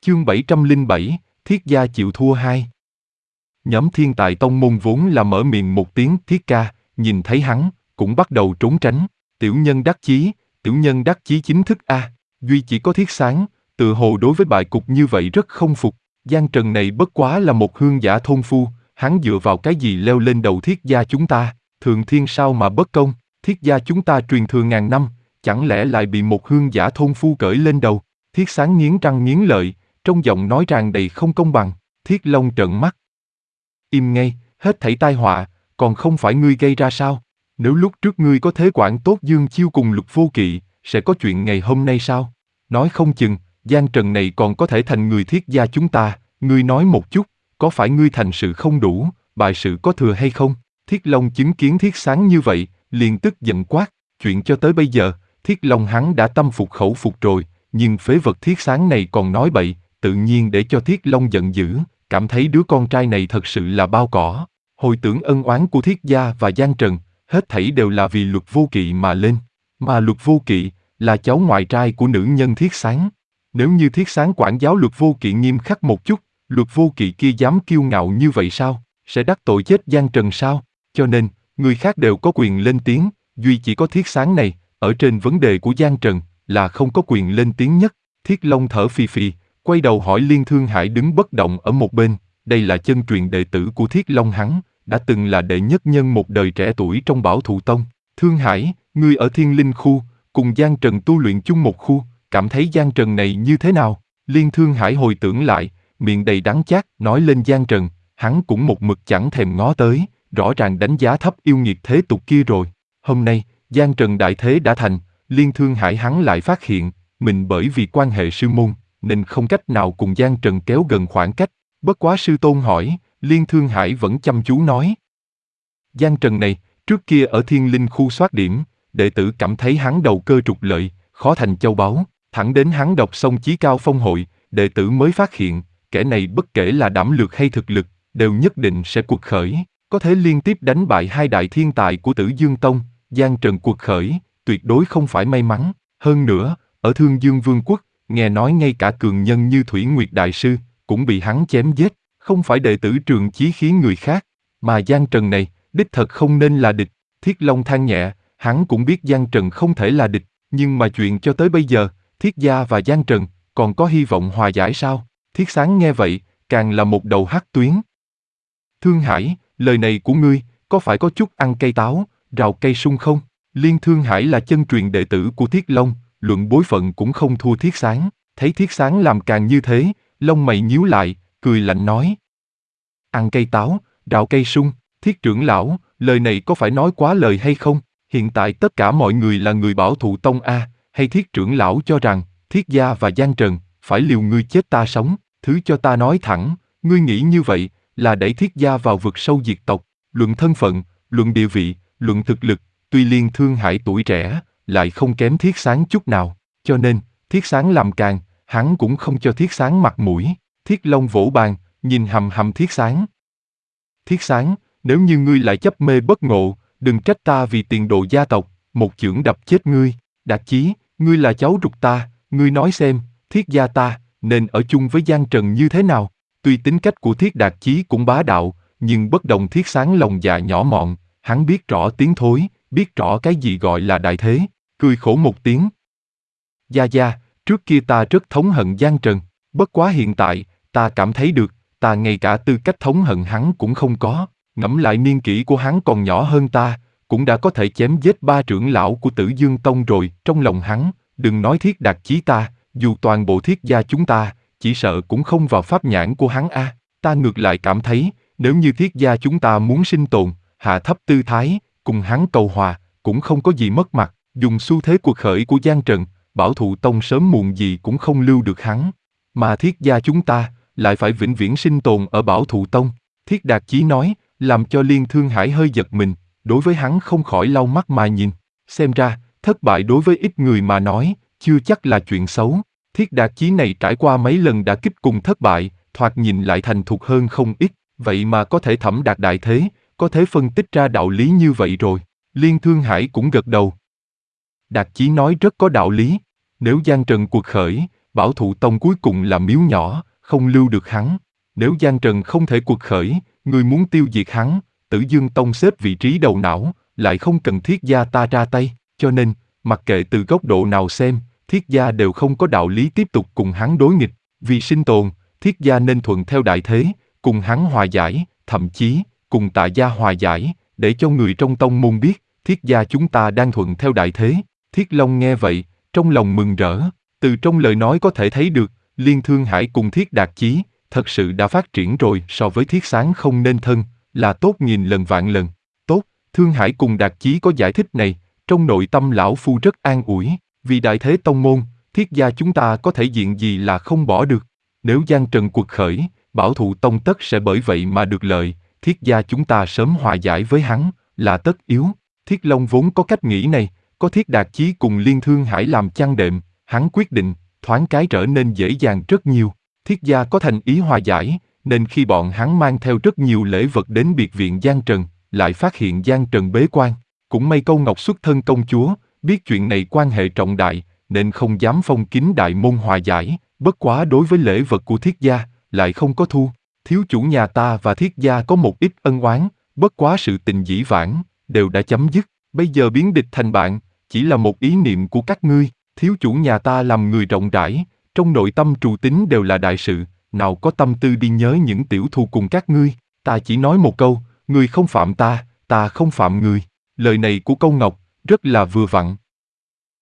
Chương 707, Thiết gia chịu thua 2. Nhóm thiên tài tông môn vốn là mở miệng một tiếng Thiết ca, nhìn thấy hắn, cũng bắt đầu trốn tránh. Tiểu nhân đắc chí chính thức a. Duy chỉ có Thiết Sáng, tự hồ đối với bại cục như vậy rất không phục. Giang Trần này bất quá là một hương giả thôn phu, hắn dựa vào cái gì leo lên đầu Thiết gia chúng ta, Thượng Thiên sao mà bất công, Thiết gia chúng ta truyền thừa ngàn năm, chẳng lẽ lại bị một hương giả thôn phu cởi lên đầu. Thiết Sáng nghiến răng nghiến lợi, trong giọng nói tràn đầy không công bằng. Thiết Long trợn mắt. Im ngay, hết thảy tai họa, còn không phải ngươi gây ra sao? Nếu lúc trước ngươi có thế quản tốt Dương Chiêu cùng Lục Vô Kỵ, sẽ có chuyện ngày hôm nay sao? Nói không chừng, Giang Trần này còn có thể thành người Thiết gia chúng ta, ngươi nói một chút, có phải ngươi thành sự không đủ, bại sự có thừa hay không? Thiết Long chứng kiến Thiết Sáng như vậy, liền tức giận quát, chuyện cho tới bây giờ, Thiết Long hắn đã tâm phục khẩu phục rồi, nhưng phế vật Thiết Sáng này còn nói bậy, tự nhiên để cho Thiết Long giận dữ, cảm thấy đứa con trai này thật sự là bao cỏ. Hồi tưởng ân oán của Thiết gia và Giang Trần, hết thảy đều là vì Lục Vô Kỵ mà lên, mà Lục Vô Kỵ là cháu ngoại trai của nữ nhân Thiết Sáng. Nếu như Thiết Sáng quản giáo Lục Vô Kỵ nghiêm khắc một chút, Lục Vô Kỵ kia dám kiêu ngạo như vậy sao? Sẽ đắc tội chết Giang Trần sao? Cho nên, người khác đều có quyền lên tiếng, duy chỉ có Thiết Sáng này, ở trên vấn đề của Giang Trần, là không có quyền lên tiếng nhất. Thiết Long thở phì phì, quay đầu hỏi Liên Thương Hải đứng bất động ở một bên, đây là chân truyền đệ tử của Thiết Long hắn, đã từng là đệ nhất nhân một đời trẻ tuổi trong Bảo Thụ Tông. Thương Hải, ngươi ở Thiên Linh khu, cùng Giang Trần tu luyện chung một khu, cảm thấy Giang Trần này như thế nào? Liên Thương Hải hồi tưởng lại, miệng đầy đắng chát, nói lên Giang Trần, hắn cũng một mực chẳng thèm ngó tới, rõ ràng đánh giá thấp yêu nghiệt thế tục kia rồi. Hôm nay, Giang Trần đại thế đã thành, Liên Thương Hải hắn lại phát hiện, mình bởi vì quan hệ sư môn, nên không cách nào cùng Giang Trần kéo gần khoảng cách. Bất quá sư tôn hỏi, Liên Thương Hải vẫn chăm chú nói. Giang Trần này, trước kia ở Thiên Linh khu soát điểm, đệ tử cảm thấy hắn đầu cơ trục lợi, khó thành châu báu, thẳng đến hắn đọc xong Chí Cao Phong hội, đệ tử mới phát hiện, kẻ này bất kể là đảm lược hay thực lực, đều nhất định sẽ cuộc khởi, có thể liên tiếp đánh bại hai đại thiên tài của Tử Dương Tông. Giang Trần cuộc khởi, tuyệt đối không phải may mắn. Hơn nữa, ở Thương Dương Vương quốc, nghe nói ngay cả cường nhân như Thủy Nguyệt Đại Sư, cũng bị hắn chém giết, không phải đệ tử Trường Chí khiến người khác, mà Giang Trần này, đích thật không nên là địch. Thiết Long than nhẹ, hắn cũng biết Giang Trần không thể là địch, nhưng mà chuyện cho tới bây giờ, Thiết gia và Giang Trần, còn có hy vọng hòa giải sao? Thiết Sáng nghe vậy, càng là một đầu hắc tuyến. Thương Hải, lời này của ngươi, có phải có chút ăn cây táo, rào cây sung không? Liên Thương Hải là chân truyền đệ tử của Thiết Long, luận bối phận cũng không thua Thiết Sáng, thấy Thiết Sáng làm càng như thế, lông mày nhíu lại, cười lạnh nói. Ăn cây táo, rào cây sung, Thiết trưởng lão, lời này có phải nói quá lời hay không? Hiện tại tất cả mọi người là người Bảo Thụ Tông a, hay Thiết trưởng lão cho rằng, Thiết gia và Giang Trần, phải liều ngươi chết ta sống, thứ cho ta nói thẳng, ngươi nghĩ như vậy, là đẩy Thiết gia vào vực sâu diệt tộc, luận thân phận, luận địa vị, luận thực lực, tuy Liên Thương Hải tuổi trẻ, lại không kém Thiết Sáng chút nào, cho nên, Thiết Sáng làm càng, hắn cũng không cho Thiết Sáng mặt mũi. Thiết Long vỗ bàn, nhìn hằm hằm Thiết Sáng. Thiết Sáng, nếu như ngươi lại chấp mê bất ngộ, đừng trách ta vì tiền đồ gia tộc, một chưởng đập chết ngươi. Đạt Chí, ngươi là cháu ruột ta, ngươi nói xem, Thiết gia ta, nên ở chung với Giang Trần như thế nào? Tuy tính cách của Thiết Đạt Chí cũng bá đạo, nhưng bất đồng Thiết Sáng lòng dạ nhỏ mọn, hắn biết rõ tiếng thối, biết rõ cái gì gọi là đại thế, cười khổ một tiếng. Gia Gia, trước kia ta rất thống hận Giang Trần, bất quá hiện tại, ta cảm thấy được, ta ngay cả tư cách thống hận hắn cũng không có, ngẫm lại niên kỷ của hắn còn nhỏ hơn ta, cũng đã có thể chém giết 3 trưởng lão của Tử Dương Tông rồi, trong lòng hắn, đừng nói Thiết Đạt Chí ta, dù toàn bộ Thiết gia chúng ta, chỉ sợ cũng không vào pháp nhãn của hắn a. Ta ngược lại cảm thấy, nếu như Thiết gia chúng ta muốn sinh tồn, hạ thấp tư thái, cùng hắn cầu hòa, cũng không có gì mất mặt, dùng xu thế cuộc khởi của Giang Trần, Bảo Thụ Tông sớm muộn gì cũng không lưu được hắn, mà Thiết gia chúng ta, lại phải vĩnh viễn sinh tồn ở Bảo Thụ Tông. Thiết Đạt Chí nói, làm cho Liên Thương Hải hơi giật mình, đối với hắn không khỏi lau mắt mà nhìn, xem ra, thất bại đối với ít người mà nói, chưa chắc là chuyện xấu. Thiết Đạt Chí này trải qua mấy lần đả kích cùng thất bại, thoạt nhìn lại thành thục hơn không ít, vậy mà có thể thẩm đạt đại thế, có thể phân tích ra đạo lý như vậy rồi. Liên Thương Hải cũng gật đầu. Đạt Chí nói rất có đạo lý, nếu Giang Trần cuộc khởi, Bảo Thụ Tông cuối cùng là miếu nhỏ, không lưu được hắn. Nếu Giang Trần không thể quật khởi, ngươi muốn tiêu diệt hắn, Tử Dương Tông xếp vị trí đầu não, lại không cần Thiết Gia ta ra tay, cho nên, mặc kệ từ góc độ nào xem, Thiết Gia đều không có đạo lý tiếp tục cùng hắn đối nghịch. Vì sinh tồn, Thiết Gia nên thuận theo đại thế, cùng hắn hòa giải, thậm chí, cùng Tạ Gia hòa giải, để cho người trong tông môn biết, Thiết Gia chúng ta đang thuận theo đại thế. Thiết Long nghe vậy, trong lòng mừng rỡ, từ trong lời nói có thể thấy được, Liên Thương Hải cùng Thiết Đạt Chí, thật sự đã phát triển rồi so với Thiết Sáng không nên thân, là tốt nghìn lần vạn lần. Tốt, Thương Hải cùng Đạt Chí có giải thích này, trong nội tâm lão phu rất an ủi, vì đại thế tông môn, Thiết Gia chúng ta có thể diện gì là không bỏ được. Nếu Giang Trần quật khởi, Bảo Thụ Tông tất sẽ bởi vậy mà được lợi, Thiết Gia chúng ta sớm hòa giải với hắn, là tất yếu. Thiết Long vốn có cách nghĩ này, có Thiết Đạt Chí cùng Liên Thương Hải làm chăn đệm, hắn quyết định, thoáng cái trở nên dễ dàng rất nhiều. Thiết Gia có thành ý hòa giải, nên khi bọn hắn mang theo rất nhiều lễ vật đến biệt viện Giang Trần, lại phát hiện Giang Trần bế quan. Cũng may Câu Ngọc xuất thân công chúa, biết chuyện này quan hệ trọng đại, nên không dám phong kín đại môn hòa giải, bất quá đối với lễ vật của Thiết Gia, lại không có thu. Thiếu chủ nhà ta và Thiết Gia có một ít ân oán, bất quá sự tình dĩ vãng, đều đã chấm dứt, bây giờ biến địch thành bạn, chỉ là một ý niệm của các ngươi. Thiếu chủ nhà ta làm người rộng rãi, trong nội tâm trù tín đều là đại sự, nào có tâm tư đi nhớ những tiểu thù cùng các ngươi. Ta chỉ nói một câu, ngươi không phạm ta, ta không phạm ngươi. Lời này của Câu Ngọc rất là vừa vặn.